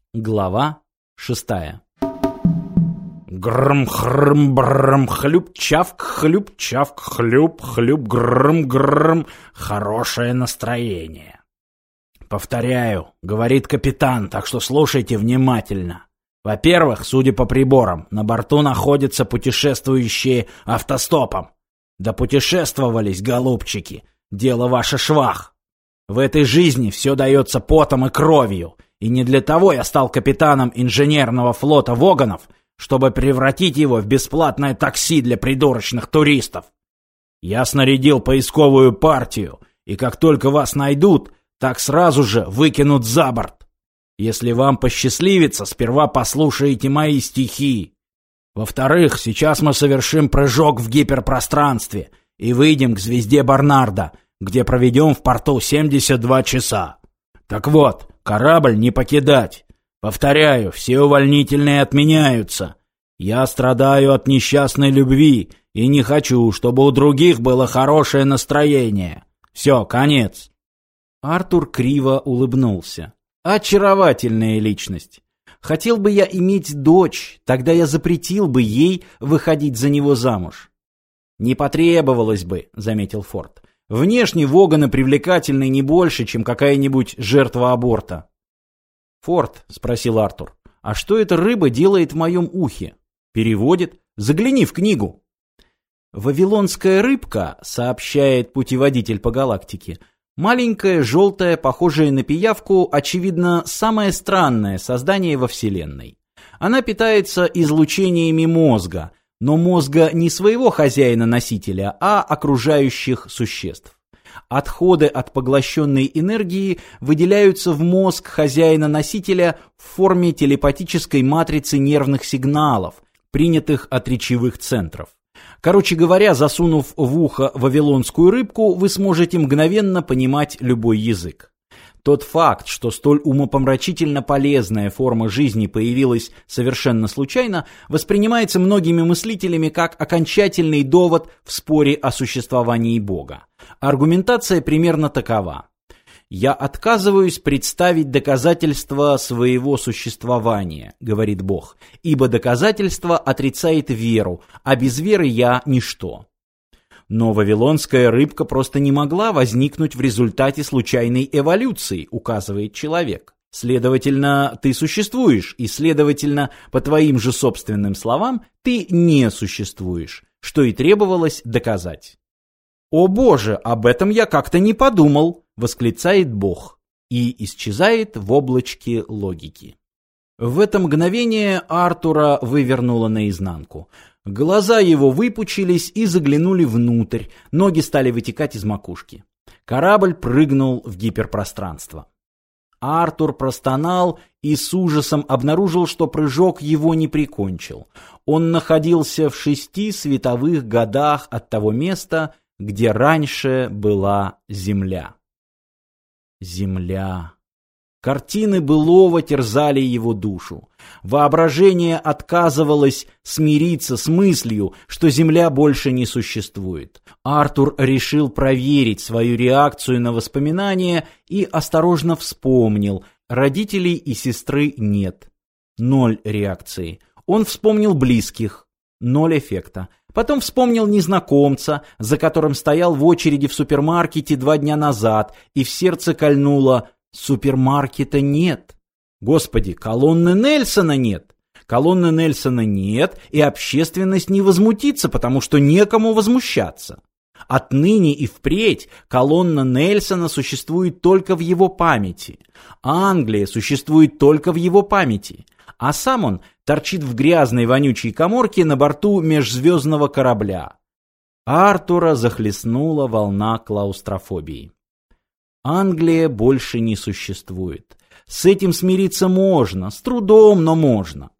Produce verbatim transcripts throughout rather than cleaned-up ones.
Глава шестая. Грм-хрм-брм, хлюп-чавк, хлюп-чавк, хлюп-хлюп, грм-грм. Хорошее настроение. Повторяю, говорит капитан, так что слушайте внимательно. Во-первых, судя по приборам, на борту находятся путешествующие автостопом. Да путешествовались, голубчики, дело ваше швах. В этой жизни все дается потом и кровью. И не для того я стал капитаном инженерного флота Воганов, чтобы превратить его в бесплатное такси для придурочных туристов. Я снарядил поисковую партию, и как только вас найдут, так сразу же выкинут за борт. Если вам посчастливится, сперва послушайте мои стихи. Во-вторых, сейчас мы совершим прыжок в гиперпространстве и выйдем к звезде Барнарда, где проведем в порту семьдесят два часа. Так вот, корабль не покидать. Повторяю, все увольнительные отменяются. Я страдаю от несчастной любви и не хочу, чтобы у других было хорошее настроение. Все, конец. Артур криво улыбнулся. Очаровательная личность. Хотел бы я иметь дочь, тогда я запретил бы ей выходить за него замуж. Не потребовалось бы, заметил Форд. Внешне Воганы привлекательны не больше, чем какая-нибудь жертва аборта. «Форд», — спросил Артур, — «а что эта рыба делает в моем ухе?» «Переводит. Загляни в книгу». «Вавилонская рыбка», — сообщает путеводитель по галактике, маленькая, желтая, похожая на пиявку, очевидно, самое странное создание во Вселенной. Она питается излучениями мозга, но мозга не своего хозяина-носителя, а окружающих существ. Отходы от поглощенной энергии выделяются в мозг хозяина-носителя в форме телепатической матрицы нервных сигналов, принятых от речевых центров. Короче говоря, засунув в ухо вавилонскую рыбку, вы сможете мгновенно понимать любой язык. Тот факт, что столь умопомрачительно полезная форма жизни появилась совершенно случайно, воспринимается многими мыслителями как окончательный довод в споре о существовании Бога. Аргументация примерно такова. «Я отказываюсь представить доказательства своего существования», — говорит Бог, «ибо доказательство отрицает веру, а без веры я ничто». Но вавилонская рыбка просто не могла возникнуть в результате случайной эволюции, указывает человек. Следовательно, ты существуешь, и, следовательно, по твоим же собственным словам, ты не существуешь, что и требовалось доказать. «О Боже, об этом я как-то не подумал», — восклицает Бог, и исчезает в облачке логики. В это мгновение Артура вывернуло наизнанку. Глаза его выпучились и заглянули внутрь, ноги стали вытекать из макушки. Корабль прыгнул в гиперпространство. Артур простонал и с ужасом обнаружил, что прыжок его не прикончил. Он находился в шести световых годах от того места, где раньше была Земля. Земля. Картины былого терзали его душу. Воображение отказывалось смириться с мыслью, что Земля больше не существует. Артур решил проверить свою реакцию на воспоминания и осторожно вспомнил. Родителей и сестры нет. Ноль реакции. Он вспомнил близких. Ноль эффекта. Потом вспомнил незнакомца, за которым стоял в очереди в супермаркете два дня назад, и в сердце кольнуло: супермаркета нет. Господи, колонны Нельсона нет. Колонны Нельсона нет, и общественность не возмутится, потому что некому возмущаться. Отныне и впредь колонна Нельсона существует только в его памяти. Англия существует только в его памяти. А сам он торчит в грязной вонючей каморке на борту межзвездного корабля. Артура захлестнула волна клаустрофобии. Англия больше не существует. С этим смириться можно, с трудом, но можно.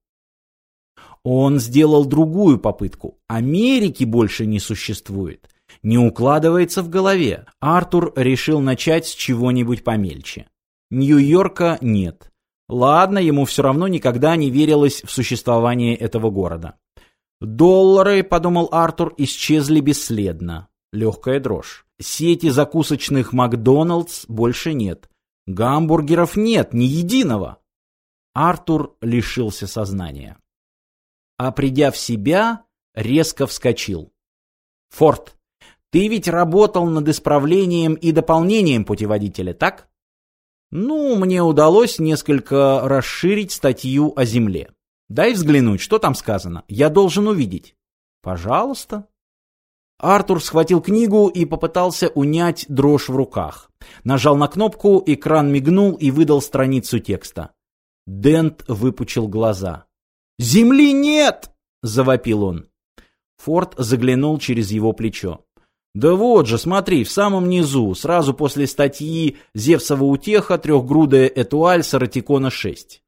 Он сделал другую попытку. Америки больше не существует. Не укладывается в голове. Артур решил начать с чего-нибудь помельче. Нью-Йорка нет. Ладно, ему все равно никогда не верилось в существование этого города. Доллары, подумал Артур, исчезли бесследно. Легкая дрожь. Сети закусочных Макдоналдс больше нет. Гамбургеров нет, ни единого. Артур лишился сознания. А придя в себя, резко вскочил. «Форд, ты ведь работал над исправлением и дополнением путеводителя, так?» «Ну, мне удалось несколько расширить статью о Земле. Дай взглянуть, что там сказано. Я должен увидеть». «Пожалуйста». Артур схватил книгу и попытался унять дрожь в руках. Нажал на кнопку, экран мигнул и выдал страницу текста. Дент выпучил глаза. «Земли нет!» — завопил он. Форд заглянул через его плечо. «Да вот же, смотри, в самом низу, сразу после статьи «Зевсова утеха. Трехгрудая этуаль Саратикона шесть».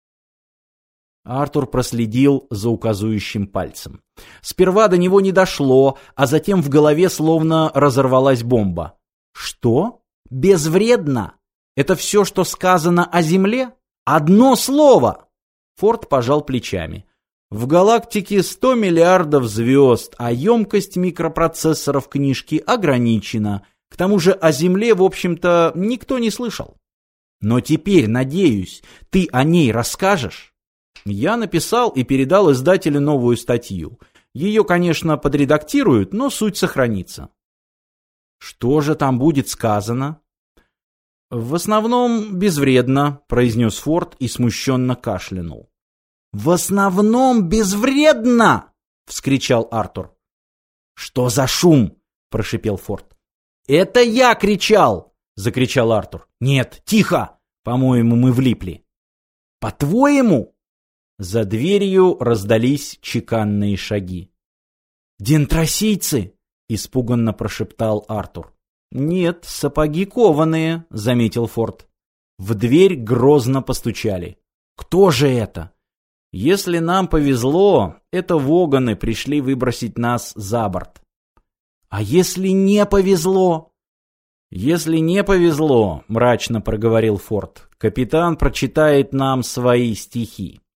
Артур проследил за указующим пальцем. Сперва до него не дошло, а затем в голове словно разорвалась бомба. «Что? Безвредно? Это все, что сказано о Земле? Одно слово!» Форд пожал плечами. «В галактике сто миллиардов звезд, а емкость микропроцессоров книжки ограничена. К тому же о Земле, в общем-то, никто не слышал. Но теперь, надеюсь, ты о ней расскажешь?» Я написал и передал издателю новую статью. Ее, конечно, подредактируют, но суть сохранится. Что же там будет сказано? В основном безвредно, произнес Форд и смущенно кашлянул. В основном безвредно! Вскричал Артур. Что за шум? Прошипел Форд. Это я кричал! Закричал Артур. Нет, тихо! По-моему, мы влипли. По-твоему? За дверью раздались чеканные шаги. «Дентросийцы!» — испуганно прошептал Артур. «Нет, сапоги кованые», — заметил Форд. В дверь грозно постучали. «Кто же это?» «Если нам повезло, это воганы пришли выбросить нас за борт». «А если не повезло?» «Если не повезло», — мрачно проговорил Форд, — «капитан прочитает нам свои стихи».